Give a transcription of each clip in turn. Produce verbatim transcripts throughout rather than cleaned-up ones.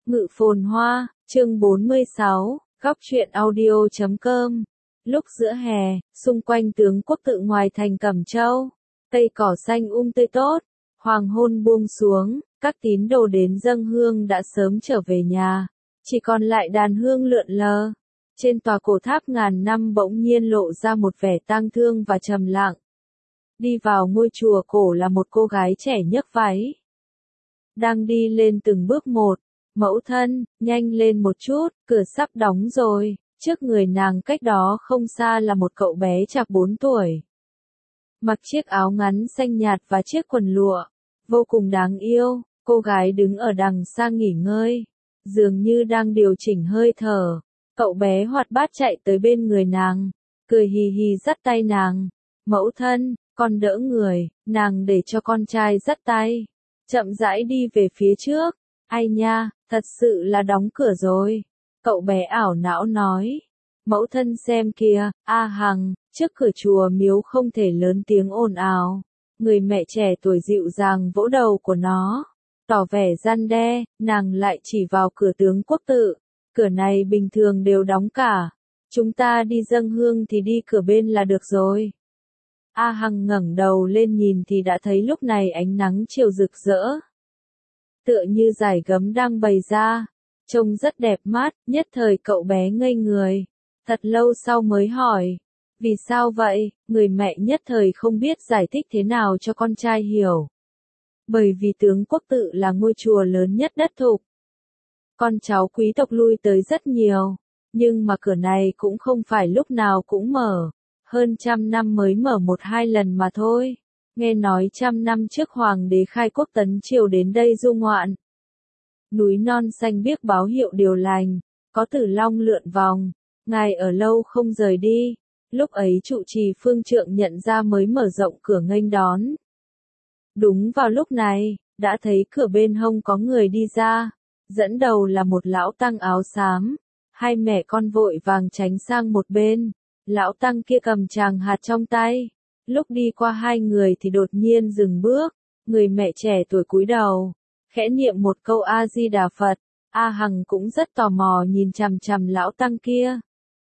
Ngự phồn hoa, chương bốn mươi sáu, góc truyện audio chấm com. Lúc giữa hè, xung quanh tướng quốc tự ngoài thành Cẩm Châu, cây cỏ xanh um tươi tốt, hoàng hôn buông xuống, các tín đồ đến dâng hương đã sớm trở về nhà, chỉ còn lại đàn hương lượn lờ. Trên tòa cổ tháp ngàn năm bỗng nhiên lộ ra một vẻ tang thương và trầm lặng. Đi vào ngôi chùa cổ là một cô gái trẻ nhấc váy, đang đi lên từng bước một. Mẫu thân, nhanh lên một chút, cửa sắp đóng rồi. Trước người nàng cách đó không xa là một cậu bé chạc bốn tuổi. Mặc chiếc áo ngắn xanh nhạt và chiếc quần lụa, vô cùng đáng yêu. Cô gái đứng ở đằng xa nghỉ ngơi, dường như đang điều chỉnh hơi thở. Cậu bé hoạt bát chạy tới bên người nàng, cười hì hì dắt tay nàng. Mẫu thân, con đỡ người, nàng để cho con trai dắt tay. Chậm rãi đi về phía trước. Ai nha, thật sự là đóng cửa rồi. Cậu bé ảo não nói. Mẫu thân xem kìa, A Hằng, trước cửa chùa miếu không thể lớn tiếng ồn ào. Người mẹ trẻ tuổi dịu dàng vỗ đầu của nó, tỏ vẻ gian đe, nàng lại chỉ vào cửa tướng quốc tự. Cửa này bình thường đều đóng cả. Chúng ta đi dâng hương thì đi cửa bên là được rồi. A Hằng ngẩng đầu lên nhìn thì đã thấy lúc này ánh nắng chiều rực rỡ, tựa như dải gấm đang bày ra, trông rất đẹp mắt. Nhất thời cậu bé ngây người, thật lâu sau mới hỏi, vì sao vậy? Người mẹ nhất thời không biết giải thích thế nào cho con trai hiểu. Bởi vì tướng quốc tự là ngôi chùa lớn nhất đất Thục. Con cháu quý tộc lui tới rất nhiều, nhưng mà cửa này cũng không phải lúc nào cũng mở, hơn trăm năm mới mở một hai lần mà thôi. Nghe nói trăm năm trước hoàng đế khai quốc tấn triều đến đây du ngoạn. Núi non xanh biếc báo hiệu điều lành, có tử long lượn vòng, ngài ở lâu không rời đi. Lúc ấy trụ trì phương trượng nhận ra mới mở rộng cửa nghênh đón. Đúng vào lúc này, đã thấy cửa bên hông có người đi ra, dẫn đầu là một lão tăng áo xám. Hai mẹ con vội vàng tránh sang một bên, lão tăng kia cầm tràng hạt trong tay. Lúc đi qua hai người thì đột nhiên dừng bước, người mẹ trẻ tuổi cúi đầu, khẽ niệm một câu A Di Đà Phật. A Hằng cũng rất tò mò nhìn chằm chằm lão tăng kia.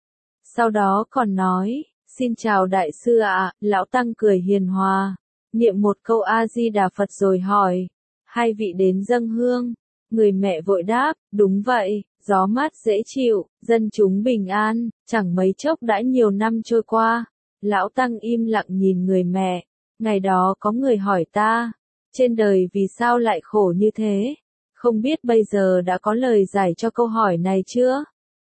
Sau đó còn nói, xin chào đại sư ạ. Lão tăng cười hiền hòa, niệm một câu A Di Đà Phật rồi hỏi, hai vị đến dâng hương? Người mẹ vội đáp, đúng vậy, gió mát dễ chịu, dân chúng bình an. Chẳng mấy chốc đã nhiều năm trôi qua. Lão tăng im lặng nhìn người mẹ. Ngày đó có người hỏi ta, trên đời vì sao lại khổ như thế? Không biết bây giờ đã có lời giải cho câu hỏi này chưa?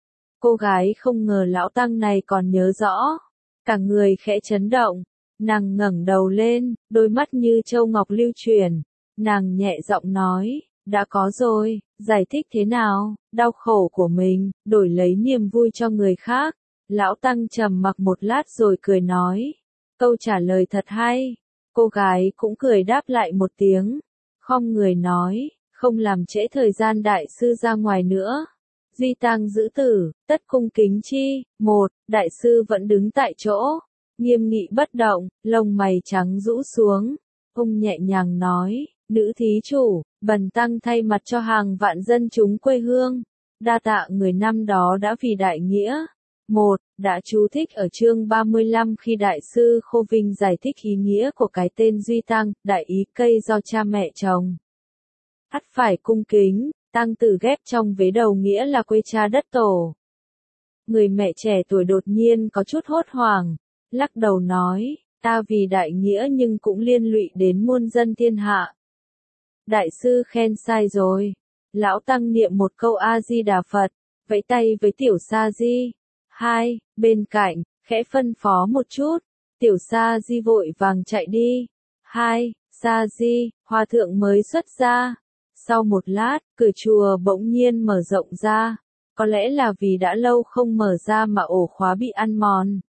Cô gái không ngờ lão tăng này còn nhớ rõ. Cả người khẽ chấn động. Nàng ngẩng đầu lên, đôi mắt như châu ngọc lưu chuyển. Nàng nhẹ giọng nói, đã có rồi, giải thích thế nào? Đau khổ của mình, đổi lấy niềm vui cho người khác. Lão tăng trầm mặc một lát rồi cười nói, câu trả lời thật hay. Cô gái cũng cười đáp lại một tiếng, khom người nói, không làm trễ thời gian đại sư ra ngoài nữa. Duy tang giữ tử, tất cung kính chi. Một, đại sư vẫn đứng tại chỗ, nghiêm nghị bất động, lông mày trắng rũ xuống. Ông nhẹ nhàng nói, nữ thí chủ, bần tăng thay mặt cho hàng vạn dân chúng quê hương, đa tạ người năm đó đã vì đại nghĩa. Một, đã chú thích ở chương ba mươi lăm khi đại sư Khô Vinh giải thích ý nghĩa của cái tên Duy Tăng, đại ý cây do cha mẹ trồng. Ắt phải cung kính, tăng tử ghép trong vế đầu nghĩa là quê cha đất tổ. Người mẹ trẻ tuổi đột nhiên có chút hốt hoảng, lắc đầu nói, ta vì đại nghĩa nhưng cũng liên lụy đến muôn dân thiên hạ. Đại sư khen sai rồi. Lão tăng niệm một câu A Di Đà Phật, vẫy tay với tiểu sa di. Hai, bên cạnh, khẽ phân phó một chút, tiểu sa di vội vàng chạy đi. Hai, sa di, hòa thượng mới xuất ra. Sau một lát, cửa chùa bỗng nhiên mở rộng ra, có lẽ là vì đã lâu không mở ra mà ổ khóa bị ăn mòn.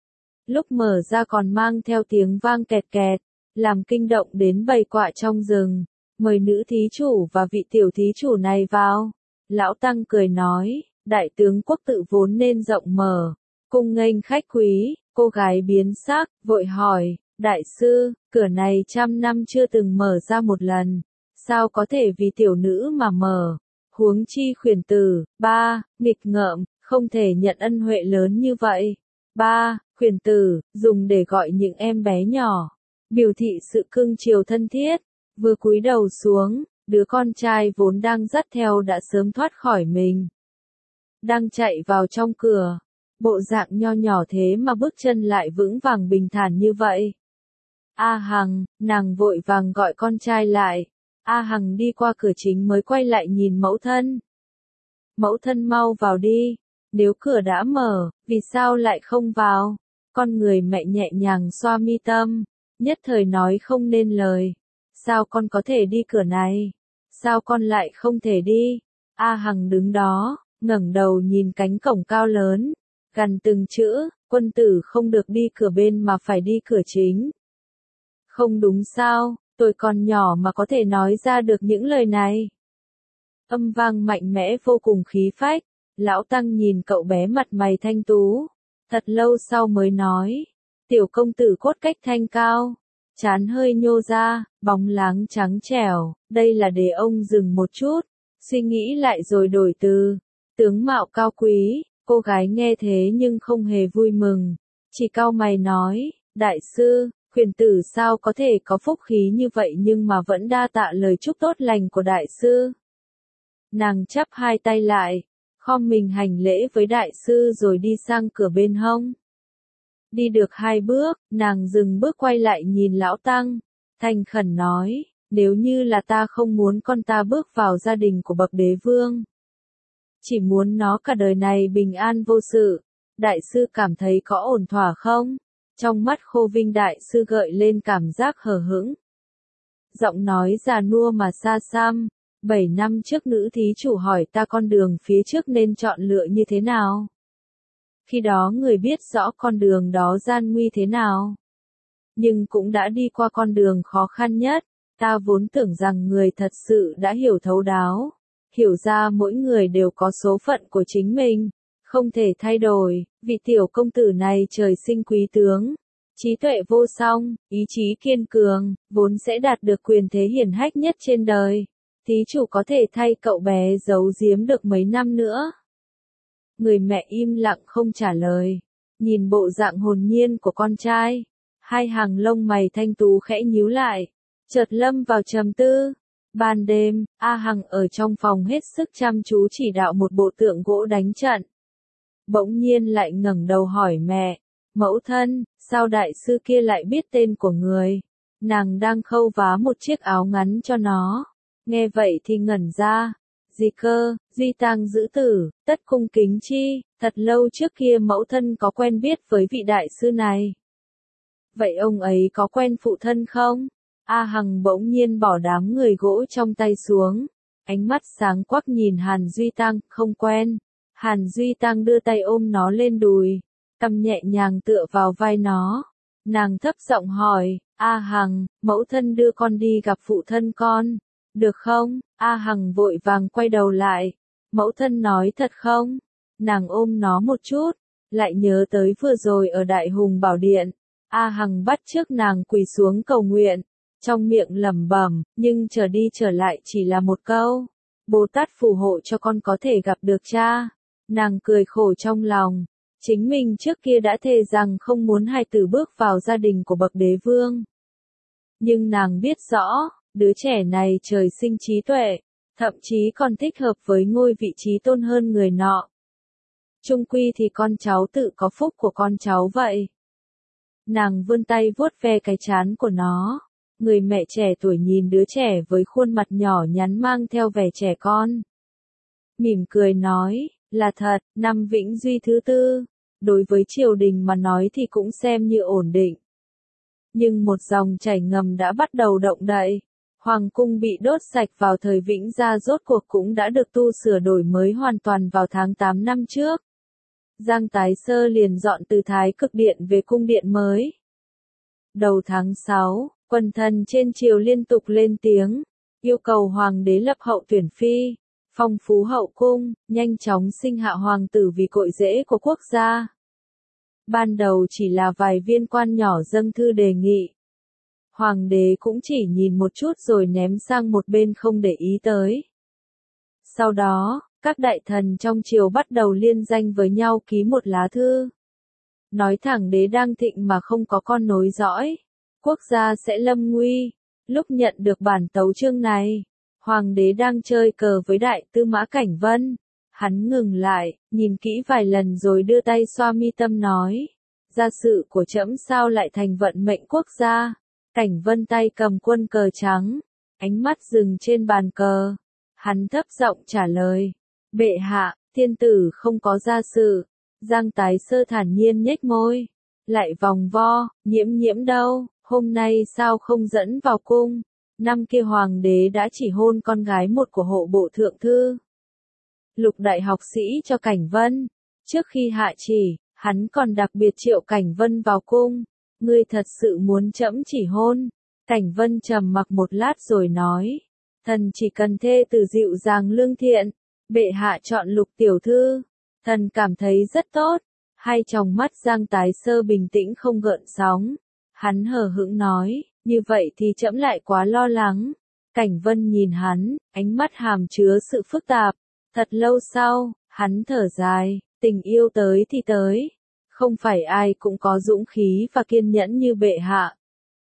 Lúc mở ra còn mang theo tiếng vang kẹt kẹt, làm kinh động đến bầy quạ trong rừng. Mời nữ thí chủ và vị tiểu thí chủ này vào. Lão tăng cười nói, đại tướng quốc tự vốn nên rộng mở, cung nghênh khách quý. Cô gái biến sắc, vội hỏi, đại sư, cửa này trăm năm chưa từng mở ra một lần, sao có thể vì tiểu nữ mà mở? Huống chi khuyển tử, ba, nghịch ngợm, không thể nhận ân huệ lớn như vậy. Ba, khuyển tử, dùng để gọi những em bé nhỏ, biểu thị sự cưng chiều thân thiết. Vừa cúi đầu xuống, đứa con trai vốn đang dắt theo đã sớm thoát khỏi mình. Đang chạy vào trong cửa, bộ dạng nho nhỏ thế mà bước chân lại vững vàng bình thản như vậy. A Hằng, nàng vội vàng gọi con trai lại. A Hằng đi qua cửa chính mới quay lại nhìn mẫu thân. Mẫu thân mau vào đi, nếu cửa đã mở, vì sao lại không vào? Con người mẹ nhẹ nhàng xoa mi tâm, nhất thời nói không nên lời. Sao con có thể đi cửa này? Sao con lại không thể đi? A Hằng đứng đó, ngẩng đầu nhìn cánh cổng cao lớn, gằn từng chữ, quân tử không được đi cửa bên mà phải đi cửa chính. Không đúng sao, tôi còn nhỏ mà có thể nói ra được những lời này. Âm vang mạnh mẽ vô cùng khí phách, lão tăng nhìn cậu bé mặt mày thanh tú, thật lâu sau mới nói, tiểu công tử cốt cách thanh cao, trán hơi nhô ra, bóng láng trắng trẻo, đây là để ông dừng một chút, suy nghĩ lại rồi đổi từ, tướng mạo cao quý. Cô gái nghe thế nhưng không hề vui mừng, chỉ cau mày nói, đại sư, khuyển tử sao có thể có phúc khí như vậy nhưng mà vẫn đa tạ lời chúc tốt lành của đại sư. Nàng chắp hai tay lại, khom mình hành lễ với đại sư rồi đi sang cửa bên hông. Đi được hai bước, nàng dừng bước quay lại nhìn lão tăng, thành khẩn nói, nếu như là ta không muốn con ta bước vào gia đình của bậc đế vương. Chỉ muốn nó cả đời này bình an vô sự, đại sư cảm thấy có ổn thỏa không? Trong mắt Khô Vinh đại sư gợi lên cảm giác hờ hững. Giọng nói già nua mà xa xăm, bảy năm trước nữ thí chủ hỏi ta con đường phía trước nên chọn lựa như thế nào? Khi đó người biết rõ con đường đó gian nguy thế nào. Nhưng cũng đã đi qua con đường khó khăn nhất, ta vốn tưởng rằng người thật sự đã hiểu thấu đáo. Hiểu ra mỗi người đều có số phận của chính mình, không thể thay đổi, vì tiểu công tử này trời sinh quý tướng, trí tuệ vô song, ý chí kiên cường, vốn sẽ đạt được quyền thế hiển hách nhất trên đời. Thí chủ có thể thay cậu bé giấu giếm được mấy năm nữa. Người mẹ im lặng không trả lời, nhìn bộ dạng hồn nhiên của con trai, hai hàng lông mày thanh tú khẽ nhíu lại, chợt lâm vào trầm tư. Ban đêm, A Hằng ở trong phòng hết sức chăm chú chỉ đạo một bộ tượng gỗ đánh trận. Bỗng nhiên lại ngẩng đầu hỏi mẹ, mẫu thân, sao đại sư kia lại biết tên của người? Nàng đang khâu vá một chiếc áo ngắn cho nó. Nghe vậy thì ngẩn ra. Gì cơ, Duy Tang giữ tử, tất cung kính chi, thật lâu trước kia mẫu thân có quen biết với vị đại sư này. Vậy ông ấy có quen phụ thân không? A Hằng bỗng nhiên bỏ đám người gỗ trong tay xuống, ánh mắt sáng quắc nhìn Hàn Duy Tăng, không quen. Hàn Duy Tăng đưa tay ôm nó lên đùi, cầm nhẹ nhàng tựa vào vai nó. Nàng thấp giọng hỏi, A Hằng, mẫu thân đưa con đi gặp phụ thân con, được không? A Hằng vội vàng quay đầu lại, mẫu thân nói thật không? Nàng ôm nó một chút, lại nhớ tới vừa rồi ở Đại Hùng Bảo Điện. A Hằng bắt chước nàng quỳ xuống cầu nguyện. Trong miệng lẩm bẩm, nhưng trở đi trở lại chỉ là một câu. Bồ Tát phù hộ cho con có thể gặp được cha. Nàng cười khổ trong lòng. Chính mình trước kia đã thề rằng không muốn hài tử bước vào gia đình của bậc đế vương. Nhưng nàng biết rõ, đứa trẻ này trời sinh trí tuệ, thậm chí còn thích hợp với ngôi vị trí tôn hơn người nọ. Chung quy thì con cháu tự có phúc của con cháu vậy. Nàng vươn tay vuốt ve cái trán của nó. Người mẹ trẻ tuổi nhìn đứa trẻ với khuôn mặt nhỏ nhắn mang theo vẻ trẻ con. Mỉm cười nói, là thật, năm Vĩnh Duy thứ tư, đối với triều đình mà nói thì cũng xem như ổn định. Nhưng một dòng chảy ngầm đã bắt đầu động đậy. Hoàng cung bị đốt sạch vào thời Vĩnh Gia rốt cuộc cũng đã được tu sửa đổi mới hoàn toàn vào tháng tám năm trước. Giang Tái Sơ liền dọn từ Thái Cực Điện về cung điện mới. Đầu tháng sáu, quần thần trên triều liên tục lên tiếng, yêu cầu hoàng đế lập hậu tuyển phi, phong phú hậu cung, nhanh chóng sinh hạ hoàng tử vì cội rễ của quốc gia. Ban đầu chỉ là vài viên quan nhỏ dâng thư đề nghị. Hoàng đế cũng chỉ nhìn một chút rồi ném sang một bên không để ý tới. Sau đó, các đại thần trong triều bắt đầu liên danh với nhau ký một lá thư. Nói thẳng đế đang thịnh mà không có con nối dõi, quốc gia sẽ lâm nguy. Lúc nhận được bản tấu chương này, hoàng đế đang chơi cờ với đại tư mã Cảnh Vân. Hắn ngừng lại, nhìn kỹ vài lần rồi đưa tay xoa mi tâm nói. Gia sự của trẫm sao lại thành vận mệnh quốc gia. Cảnh Vân tay cầm quân cờ trắng, ánh mắt dừng trên bàn cờ. Hắn thấp giọng trả lời. Bệ hạ, thiên tử không có gia sự. Giang Tái Sơ thản nhiên nhếch môi. Lại vòng vo, nhiễm nhiễm đâu, hôm nay sao không dẫn vào cung. Năm kia hoàng đế đã chỉ hôn con gái một của hộ bộ thượng thư. Lục đại học sĩ cho Cảnh Vân. Trước khi hạ chỉ, hắn còn đặc biệt triệu Cảnh Vân vào cung. Ngươi thật sự muốn trẫm chỉ hôn. Cảnh Vân trầm mặc một lát rồi nói. Thần chỉ cần thê tử dịu dàng lương thiện. Bệ hạ chọn Lục tiểu thư. Thần cảm thấy rất tốt. Hai tròng mắt Giang Tái Sơ bình tĩnh không gợn sóng. Hắn hờ hững nói, như vậy thì trẫm lại quá lo lắng. Cảnh Vân nhìn hắn, ánh mắt hàm chứa sự phức tạp. Thật lâu sau, hắn thở dài, tình yêu tới thì tới. Không phải ai cũng có dũng khí và kiên nhẫn như bệ hạ.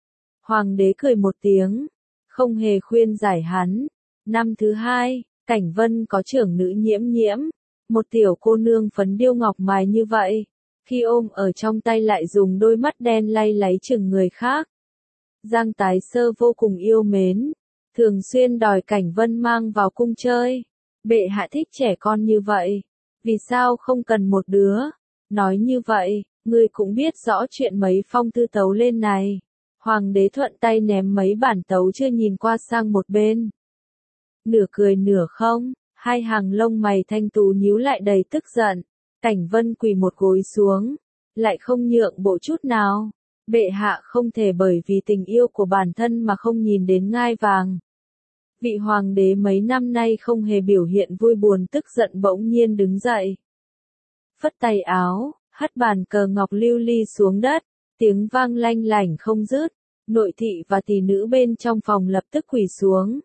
Hoàng đế cười một tiếng, không hề khuyên giải hắn. Năm thứ hai, Cảnh Vân có trưởng nữ Nhiễm Nhiễm. Một tiểu cô nương phấn điêu ngọc mài như vậy. Khi ôm ở trong tay lại dùng đôi mắt đen lay láy chừng người khác. Giang Tái Sơ vô cùng yêu mến. Thường xuyên đòi Cảnh Vân mang vào cung chơi. Bệ hạ thích trẻ con như vậy. Vì sao không cần một đứa? Nói như vậy, ngươi cũng biết rõ chuyện mấy phong thư tấu lên này. Hoàng đế thuận tay ném mấy bản tấu chưa nhìn qua sang một bên. Nửa cười nửa không, hai hàng lông mày thanh tú nhíu lại đầy tức giận. Cảnh Vân quỳ một gối xuống, lại không nhượng bộ chút nào. Bệ hạ không thể bởi vì tình yêu của bản thân mà không nhìn đến ngai vàng. Vị hoàng đế mấy năm nay không hề biểu hiện vui buồn tức giận bỗng nhiên đứng dậy. Phất tay áo, hất bàn cờ ngọc lưu ly xuống đất, tiếng vang lanh lảnh không dứt. Nội thị và tỷ nữ bên trong phòng lập tức quỳ xuống.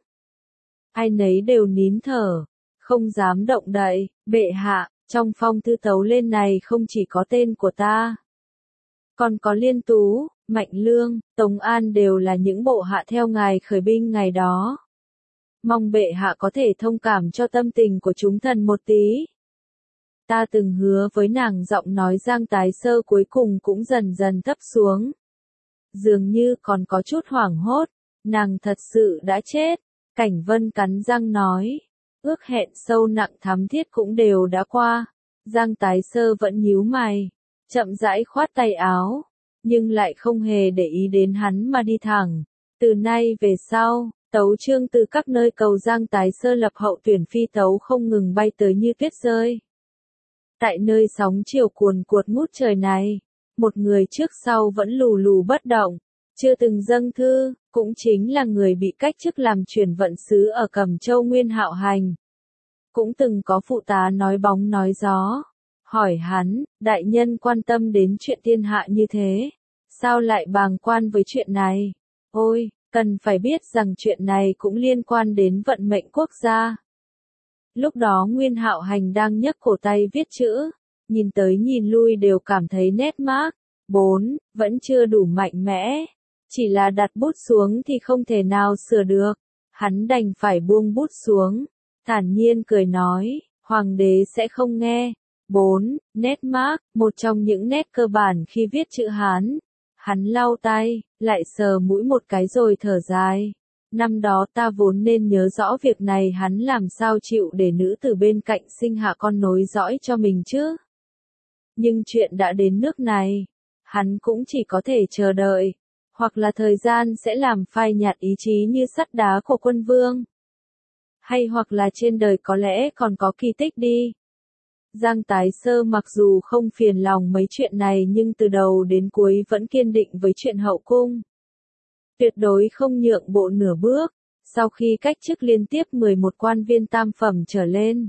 Ai nấy đều nín thở, không dám động đậy. Bệ hạ, trong phong thư tấu lên này không chỉ có tên của ta, còn có Liên Tú, Mạnh Lương, Tống An đều là những bộ hạ theo ngài khởi binh ngày đó. Mong bệ hạ có thể thông cảm cho tâm tình của chúng thần một tí. Ta từng hứa với nàng, giọng nói Giang Tái Sơ cuối cùng cũng dần dần thấp xuống. Dường như còn có chút hoảng hốt, nàng thật sự đã chết. Cảnh Vân cắn răng nói, ước hẹn sâu nặng thắm thiết cũng đều đã qua. Giang Tái Sơ vẫn nhíu mày, chậm rãi khoát tay áo, nhưng lại không hề để ý đến hắn mà đi thẳng. Từ nay về sau, tấu chương từ các nơi cầu Giang Tái Sơ lập hậu tuyển phi tấu không ngừng bay tới như tuyết rơi. Tại nơi sóng chiều cuồn cuột ngút trời này, một người trước sau vẫn lù lù bất động, chưa từng dâng thư, cũng chính là người bị cách chức làm chuyển vận sứ ở Cẩm Châu Nguyên Hạo Hành. Cũng từng có phụ tá nói bóng nói gió, hỏi hắn, đại nhân quan tâm đến chuyện thiên hạ như thế, sao lại bàng quan với chuyện này? Ôi, cần phải biết rằng chuyện này cũng liên quan đến vận mệnh quốc gia. Lúc đó Nguyên Hạo Hành đang nhấc cổ tay viết chữ, nhìn tới nhìn lui đều cảm thấy nét mác. Bốn, vẫn chưa đủ mạnh mẽ. Chỉ là đặt bút xuống thì không thể nào sửa được. Hắn đành phải buông bút xuống. Thản nhiên cười nói, hoàng đế sẽ không nghe. Bốn, nét mác, một trong những nét cơ bản khi viết chữ Hán. Hắn lau tay, lại sờ mũi một cái rồi thở dài. Năm đó ta vốn nên nhớ rõ việc này, hắn làm sao chịu để nữ tử bên cạnh sinh hạ con nối dõi cho mình chứ. Nhưng chuyện đã đến nước này, hắn cũng chỉ có thể chờ đợi, hoặc là thời gian sẽ làm phai nhạt ý chí như sắt đá của quân vương. Hay hoặc là trên đời có lẽ còn có kỳ tích đi. Giang Tái Sơ mặc dù không phiền lòng mấy chuyện này nhưng từ đầu đến cuối vẫn kiên định với chuyện hậu cung. Tuyệt đối không nhượng bộ nửa bước, sau khi cách chức liên tiếp mười một quan viên tam phẩm trở lên.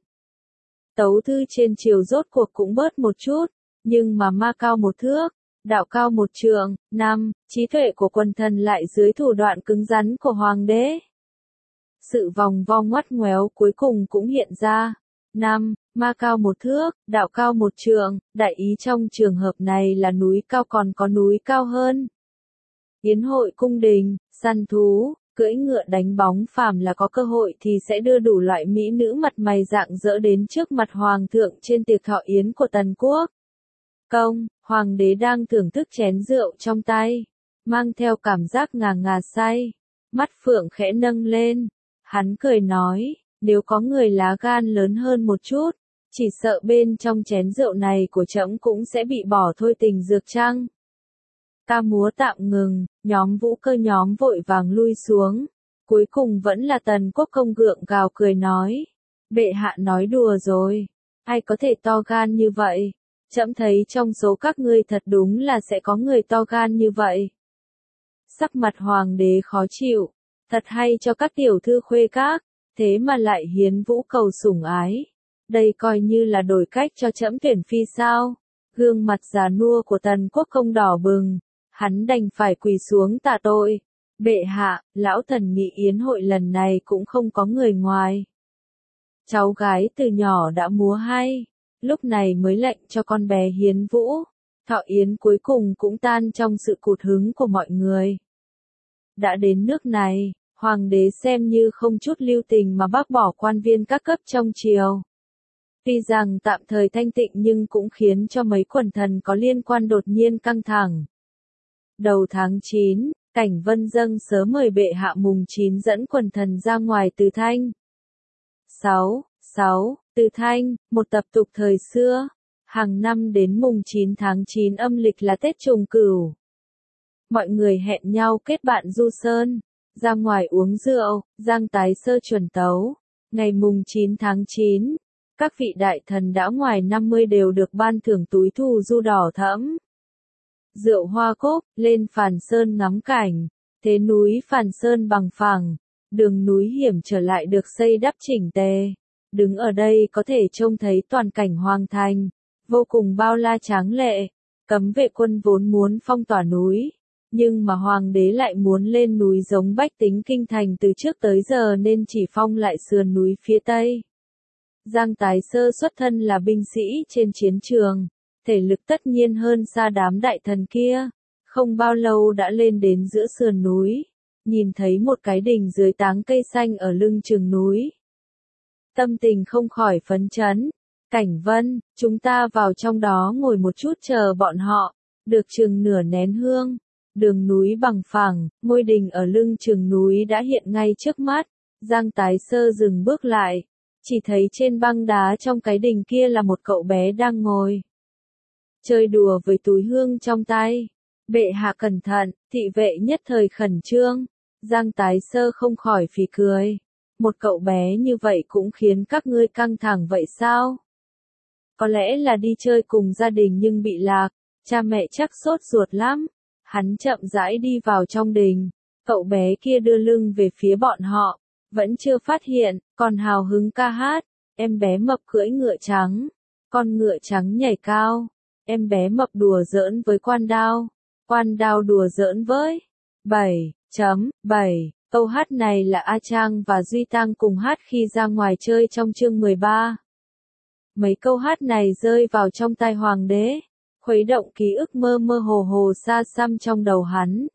Tấu thư trên triều rốt cuộc cũng bớt một chút, nhưng mà ma cao một thước, đạo cao một trượng. Năm, trí tuệ của quần thần lại dưới thủ đoạn cứng rắn của hoàng đế. Sự vòng vo ngoắt ngoéo cuối cùng cũng hiện ra. năm. Ma cao một thước, đạo cao một trượng, đại ý trong trường hợp này là núi cao còn có núi cao hơn. Yến hội cung đình, săn thú, cưỡi ngựa đánh bóng, phàm là có cơ hội thì sẽ đưa đủ loại mỹ nữ mặt mày rạng rỡ đến trước mặt hoàng thượng trên tiệc thọ yến của Tần quốc. Công, hoàng đế đang thưởng thức chén rượu trong tay, mang theo cảm giác ngà ngà say, mắt phượng khẽ nâng lên, hắn cười nói, nếu có người lá gan lớn hơn một chút, chỉ sợ bên trong chén rượu này của trẫm cũng sẽ bị bỏ thôi tình dược chăng. Ca múa tạm ngừng, nhóm vũ cơ nhóm vội vàng lui xuống. Cuối cùng vẫn là Tần quốc công gượng gạo cười nói. Bệ hạ nói đùa rồi. Ai có thể to gan như vậy? Trẫm thấy trong số các ngươi thật đúng là sẽ có người to gan như vậy. Sắc mặt hoàng đế khó chịu. Thật hay cho các tiểu thư khuê các. Thế mà lại hiến vũ cầu sủng ái. Đây coi như là đổi cách cho trẫm tuyển phi sao? Gương mặt già nua của Tần quốc công đỏ bừng. Hắn đành phải quỳ xuống tạ tội. Bệ hạ, lão thần nghĩ yến hội lần này cũng không có người ngoài. Cháu gái từ nhỏ đã múa hay, lúc này mới lệnh cho con bé hiến vũ. Thọ yến cuối cùng cũng tan trong sự cụt hứng của mọi người. Đã đến nước này, hoàng đế xem như không chút lưu tình mà bác bỏ quan viên các cấp trong triều. Tuy rằng tạm thời thanh tịnh nhưng cũng khiến cho mấy quần thần có liên quan đột nhiên căng thẳng. Đầu tháng chín, Cảnh Vân dâng sớ mời bệ hạ mùng chín dẫn quần thần ra ngoài Từ Thanh. sáu. sáu. Từ Thanh, một tập tục thời xưa. Hàng năm đến mùng chín tháng chín âm lịch là Tết Trùng Cửu. Mọi người hẹn nhau kết bạn du sơn, ra ngoài uống rượu, giang tái sơ chuẩn tấu. Ngày mùng chín tháng chín, các vị đại thần đã ngoài năm mươi đều được ban thưởng túi thù du đỏ thẫm. Rượu hoa cốp, lên Phàn Sơn ngắm cảnh, thế núi Phàn Sơn bằng phẳng, đường núi hiểm trở lại được xây đắp chỉnh tề. Đứng ở đây có thể trông thấy toàn cảnh hoàng thành, vô cùng bao la tráng lệ. Cấm vệ quân vốn muốn phong tỏa núi, nhưng mà hoàng đế lại muốn lên núi giống bách tính kinh thành từ trước tới giờ nên chỉ phong lại sườn núi phía tây. Giang Tái Sơ xuất thân là binh sĩ trên chiến trường. Thể lực tất nhiên hơn xa đám đại thần kia, không bao lâu đã lên đến giữa sườn núi, nhìn thấy một cái đình dưới táng cây xanh ở lưng chừng núi. Tâm tình không khỏi phấn chấn, Cảnh Vân, chúng ta vào trong đó ngồi một chút chờ bọn họ, được chừng nửa nén hương, đường núi bằng phẳng, ngôi đình ở lưng chừng núi đã hiện ngay trước mắt, Giang Tái Sơ dừng bước lại, chỉ thấy trên băng đá trong cái đình kia là một cậu bé đang ngồi. Chơi đùa với túi hương trong tay. Bệ hạ cẩn thận, thị vệ nhất thời khẩn trương. Giang Tái Sơ không khỏi phì cười. Một cậu bé như vậy cũng khiến các ngươi căng thẳng vậy sao? Có lẽ là đi chơi cùng gia đình nhưng bị lạc, cha mẹ chắc sốt ruột lắm. Hắn chậm rãi đi vào trong đình. Cậu bé kia đưa lưng về phía bọn họ, vẫn chưa phát hiện, còn hào hứng ca hát. Em bé mập cưỡi ngựa trắng, con ngựa trắng nhảy cao. Em bé mập đùa giỡn với quan đao, quan đao đùa giỡn với. bảy chấm bảy. Câu hát này là A Trang và Duy Tăng cùng hát khi ra ngoài chơi trong chương mười ba. Mấy câu hát này rơi vào trong tai hoàng đế, khuấy động ký ức mơ mơ hồ hồ xa xăm trong đầu hắn.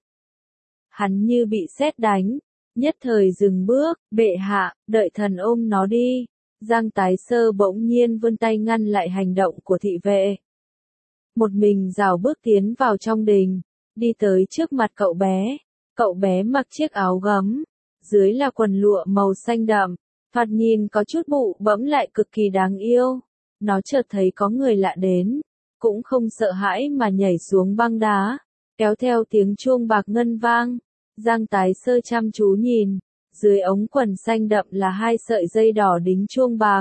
Hắn như bị sét đánh, nhất thời dừng bước, bệ hạ, đợi thần ôm nó đi. Giang Tái Sơ bỗng nhiên vươn tay ngăn lại hành động của thị vệ. Một mình rảo bước tiến vào trong đình, đi tới trước mặt cậu bé. Cậu bé mặc chiếc áo gấm, dưới là quần lụa màu xanh đậm, thoạt nhìn có chút bụ bẫm lại cực kỳ đáng yêu. Nó chợt thấy có người lạ đến, cũng không sợ hãi mà nhảy xuống băng đá, kéo theo tiếng chuông bạc ngân vang. Giang Tái Sơ chăm chú nhìn, dưới ống quần xanh đậm là hai sợi dây đỏ đính chuông bạc.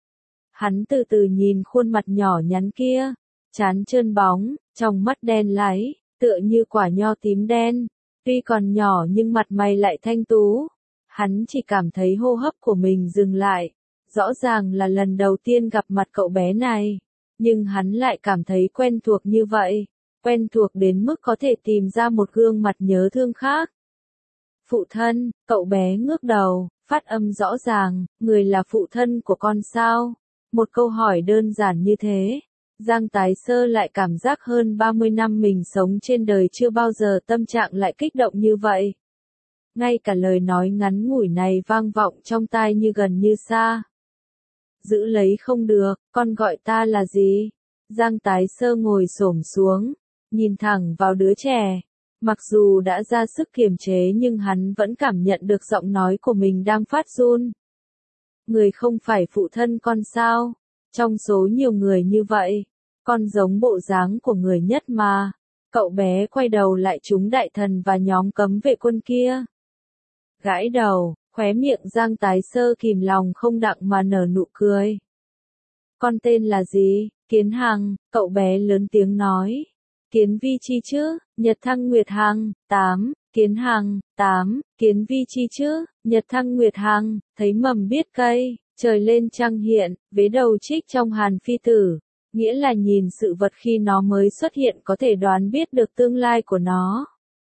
Hắn từ từ nhìn khuôn mặt nhỏ nhắn kia, trán trơn bóng, trong mắt đen láy, tựa như quả nho tím đen. Tuy còn nhỏ nhưng mặt mày lại thanh tú. Hắn chỉ cảm thấy hô hấp của mình dừng lại. Rõ ràng là lần đầu tiên gặp mặt cậu bé này. Nhưng hắn lại cảm thấy quen thuộc như vậy. Quen thuộc đến mức có thể tìm ra một gương mặt nhớ thương khác. Phụ thân, cậu bé ngước đầu, phát âm rõ ràng, người là phụ thân của con sao? Một câu hỏi đơn giản như thế. Giang Tái Sơ lại cảm giác hơn ba mươi năm mình sống trên đời chưa bao giờ tâm trạng lại kích động như vậy. Ngay cả lời nói ngắn ngủi này vang vọng trong tai như gần như xa. Giữ lấy không được, con gọi ta là gì? Giang Tái Sơ ngồi xổm xuống, nhìn thẳng vào đứa trẻ. Mặc dù đã ra sức kiềm chế nhưng hắn vẫn cảm nhận được giọng nói của mình đang phát run. Người không phải phụ thân con sao? Trong số nhiều người như vậy, con giống bộ dáng của người nhất mà. Cậu bé quay đầu lại trúng đại thần và nhóm cấm vệ quân kia. Gãi đầu, khóe miệng Giang Tái Sơ kìm lòng không đặng mà nở nụ cười. Con tên là gì? Kiến Hằng, cậu bé lớn tiếng nói. Kiến Vi Chi chứ, Nhật Thăng Nguyệt Hằng, tám, Kiến Hằng, tám, Kiến Vi Chi chứ, Nhật Thăng Nguyệt Hằng, thấy mầm biết cây, trời lên trăng hiện, vế đầu trích trong Hàn Phi Tử, nghĩa là nhìn sự vật khi nó mới xuất hiện có thể đoán biết được tương lai của nó.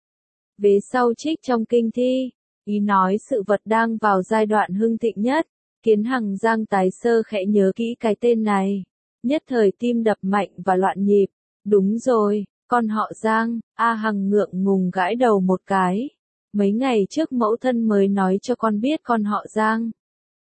Vế sau trích trong Kinh Thi, ý nói sự vật đang vào giai đoạn hưng thịnh nhất. Kiến Hằng. Giang Tái Sơ khẽ nhớ kỹ cái tên này, nhất thời tim đập mạnh và loạn nhịp. Đúng rồi, con họ Giang. A Hằng ngượng ngùng gãi đầu một cái. Mấy ngày trước mẫu thân mới nói cho con biết con họ Giang.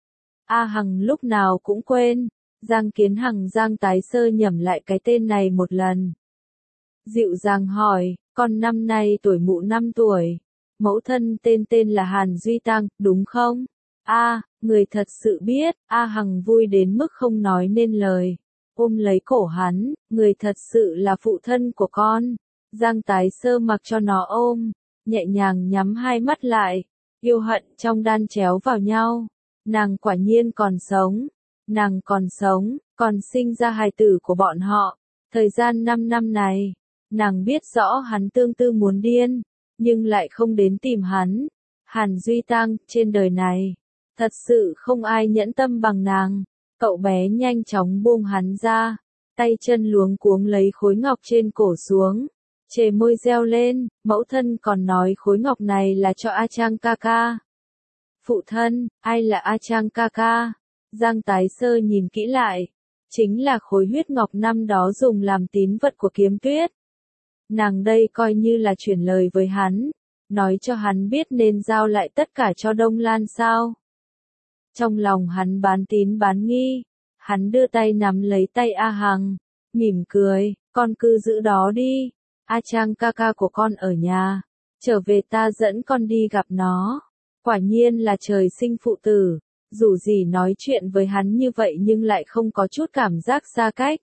A Hằng lúc nào cũng quên. Giang Kiến Hằng. Giang Tái Sơ nhẩm lại cái tên này một lần. Dịu dàng hỏi, con năm nay tuổi mụ năm tuổi. Mẫu thân tên tên là Hàn Duy Tăng, đúng không? A, à, người thật sự biết. A Hằng vui đến mức không nói nên lời. Ôm lấy cổ hắn, người thật sự là phụ thân của con. Giang Tái Sơ mặc cho nó ôm, nhẹ nhàng nhắm hai mắt lại. Yêu hận trong đan chéo vào nhau. Nàng quả nhiên còn sống. Nàng còn sống, còn sinh ra hài tử của bọn họ. Thời gian năm năm này, nàng biết rõ hắn tương tư muốn điên, nhưng lại không đến tìm hắn. Hàn Duy Tăng, trên đời này, thật sự không ai nhẫn tâm bằng nàng. Cậu bé nhanh chóng buông hắn ra, tay chân luống cuống lấy khối ngọc trên cổ xuống, chề môi reo lên, mẫu thân còn nói khối ngọc này là cho A Trang ca ca. Phụ thân, ai là A Trang ca ca? Giang Tái Sơ nhìn kỹ lại, chính là khối huyết ngọc năm đó dùng làm tín vật của Kiếm Tuyết. Nàng đây coi như là chuyển lời với hắn, nói cho hắn biết nên giao lại tất cả cho Đông Lan sao. Trong lòng hắn bán tín bán nghi, hắn đưa tay nắm lấy tay A Hằng, mỉm cười, con cứ giữ đó đi, A Trang ca ca của con ở nhà, trở về ta dẫn con đi gặp nó. Quả nhiên là trời sinh phụ tử, dù gì nói chuyện với hắn như vậy nhưng lại không có chút cảm giác xa cách.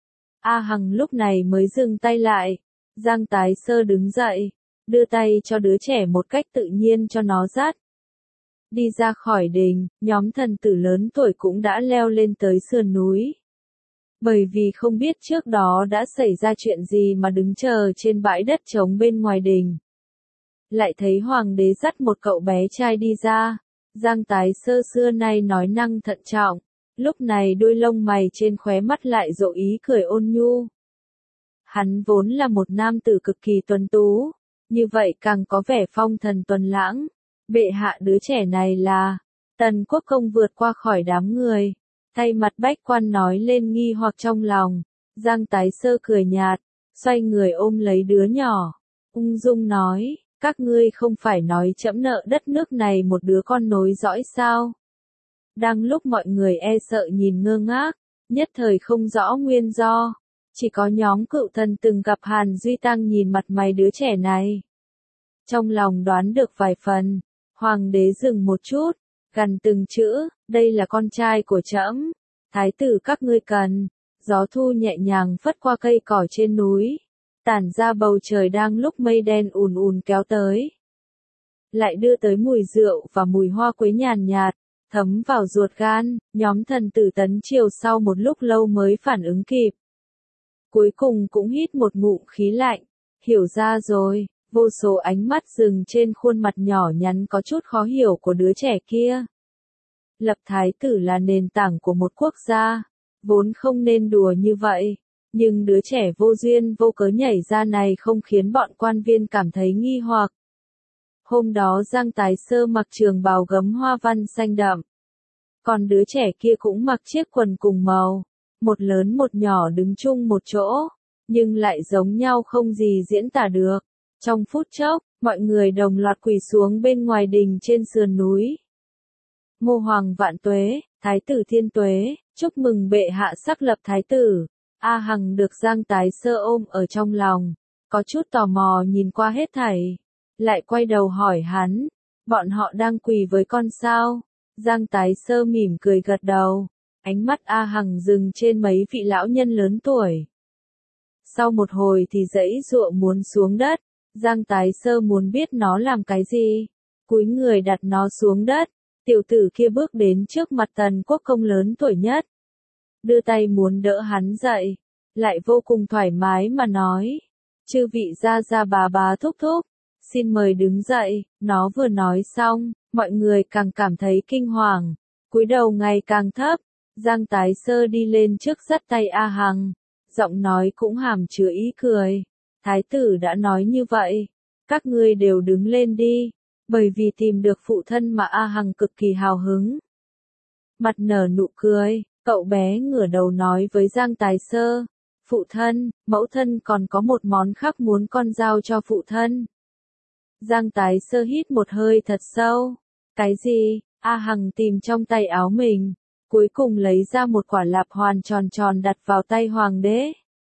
A Hằng lúc này mới dừng tay lại, Giang Tái Sơ đứng dậy, đưa tay cho đứa trẻ một cách tự nhiên cho nó dắt. Đi ra khỏi đình, nhóm thần tử lớn tuổi cũng đã leo lên tới sườn núi. Bởi vì không biết trước đó đã xảy ra chuyện gì mà đứng chờ trên bãi đất trống bên ngoài đình. Lại thấy hoàng đế dắt một cậu bé trai đi ra. Giang Tái Sơ xưa nay nói năng thận trọng, lúc này đôi lông mày trên khóe mắt lại rộ ý cười ôn nhu. Hắn vốn là một nam tử cực kỳ tuấn tú, như vậy càng có vẻ phong thần tuấn lãng. Bệ hạ, đứa trẻ này là... Tần Quốc Công vượt qua khỏi đám người, thay mặt bách quan nói lên nghi hoặc trong lòng. Giang Tái Sơ cười nhạt, xoay người ôm lấy đứa nhỏ, ung dung nói, các ngươi không phải nói trẫm nợ đất nước này một đứa con nối dõi sao? Đang lúc mọi người e sợ nhìn ngơ ngác, nhất thời không rõ nguyên do, chỉ có nhóm cựu thần từng gặp Hàn Duy Tăng nhìn mặt mày đứa trẻ này. Trong lòng đoán được vài phần, hoàng đế dừng một chút, gằn từng chữ, đây là con trai của trẫm, thái tử các ngươi cần. Gió thu nhẹ nhàng phất qua cây cỏ trên núi, tản ra bầu trời đang lúc mây đen ùn ùn kéo tới. Lại đưa tới mùi rượu và mùi hoa quế nhàn nhạt, thấm vào ruột gan, nhóm thần tử tấn triều sau một lúc lâu mới phản ứng kịp. Cuối cùng cũng hít một ngụm khí lạnh, hiểu ra rồi, vô số ánh mắt dừng trên khuôn mặt nhỏ nhắn có chút khó hiểu của đứa trẻ kia. Lập thái tử là nền tảng của một quốc gia, vốn không nên đùa như vậy, nhưng đứa trẻ vô duyên vô cớ nhảy ra này không khiến bọn quan viên cảm thấy nghi hoặc. Hôm đó Giang Tái Sơ mặc trường bào gấm hoa văn xanh đậm. Còn đứa trẻ kia cũng mặc chiếc quần cùng màu. Một lớn một nhỏ đứng chung một chỗ, nhưng lại giống nhau không gì diễn tả được. Trong phút chốc, mọi người đồng loạt quỳ xuống bên ngoài đình trên sườn núi. Ngô Hoàng vạn tuế, Thái tử thiên tuế, chúc mừng bệ hạ sắc lập thái tử. A Hằng được Giang Tái Sơ ôm ở trong lòng, có chút tò mò nhìn qua hết thảy, lại quay đầu hỏi hắn, bọn họ đang quỳ với con sao? Giang Tái Sơ mỉm cười gật đầu, ánh mắt A Hằng dừng trên mấy vị lão nhân lớn tuổi. Sau một hồi thì giãy giụa muốn xuống đất, Giang Tái Sơ muốn biết nó làm cái gì, cúi người đặt nó xuống đất. Tiểu tử kia bước đến trước mặt Tần Quốc công lớn tuổi nhất, đưa tay muốn đỡ hắn dậy, lại vô cùng thoải mái mà nói, chư vị gia gia bà bà thúc thúc, xin mời đứng dậy. Nó vừa nói xong, mọi người càng cảm thấy kinh hoàng, cúi đầu ngày càng thấp. Giang Tái Sơ đi lên trước dắt tay A Hằng, giọng nói cũng hàm chứa ý cười, thái tử đã nói như vậy, các ngươi đều đứng lên đi. Bởi vì tìm được phụ thân mà A Hằng cực kỳ hào hứng. Mặt nở nụ cười, cậu bé ngửa đầu nói với Giang Tái Sơ, phụ thân, mẫu thân còn có một món khác muốn con giao cho phụ thân. Giang Tái Sơ hít một hơi thật sâu. Cái gì? A Hằng tìm trong tay áo mình, cuối cùng lấy ra một quả lạp hoàn tròn tròn đặt vào tay hoàng đế.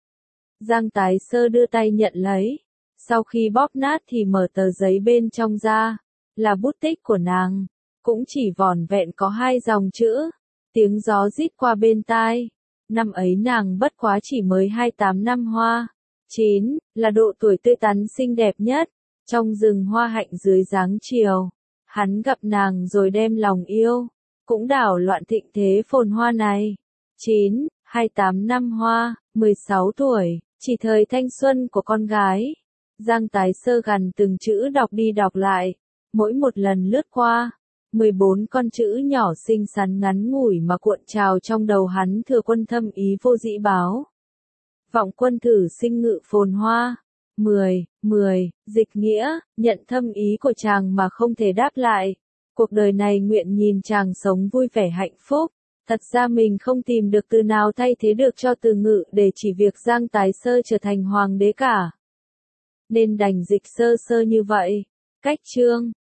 Giang Tái Sơ đưa tay nhận lấy. Sau khi bóp nát thì mở tờ giấy bên trong ra, là bút tích của nàng, cũng chỉ vỏn vẹn có hai dòng chữ, tiếng gió rít qua bên tai. Năm ấy nàng bất quá chỉ mới hai mươi tám năm hoa, chín, là độ tuổi tươi tắn xinh đẹp nhất, trong rừng hoa hạnh dưới dáng chiều. Hắn gặp nàng rồi đem lòng yêu, cũng đảo loạn thịnh thế phồn hoa này. chín, hai mươi tám năm hoa, mười sáu tuổi, chỉ thời thanh xuân của con gái. Giang Tái Sơ gằn từng chữ đọc đi đọc lại, mỗi một lần lướt qua, mười bốn con chữ nhỏ xinh xắn ngắn ngủi mà cuộn trào trong đầu hắn. Thừa quân thâm ý vô dĩ báo, vọng quân thử sinh ngự phồn hoa. mười, mười, dịch nghĩa, nhận thâm ý của chàng mà không thể đáp lại. Cuộc đời này nguyện nhìn chàng sống vui vẻ hạnh phúc. Thật ra mình không tìm được từ nào thay thế được cho từ ngự để chỉ việc Giang Tái Sơ trở thành hoàng đế cả, nên đành dịch sơ sơ như vậy. Cách chương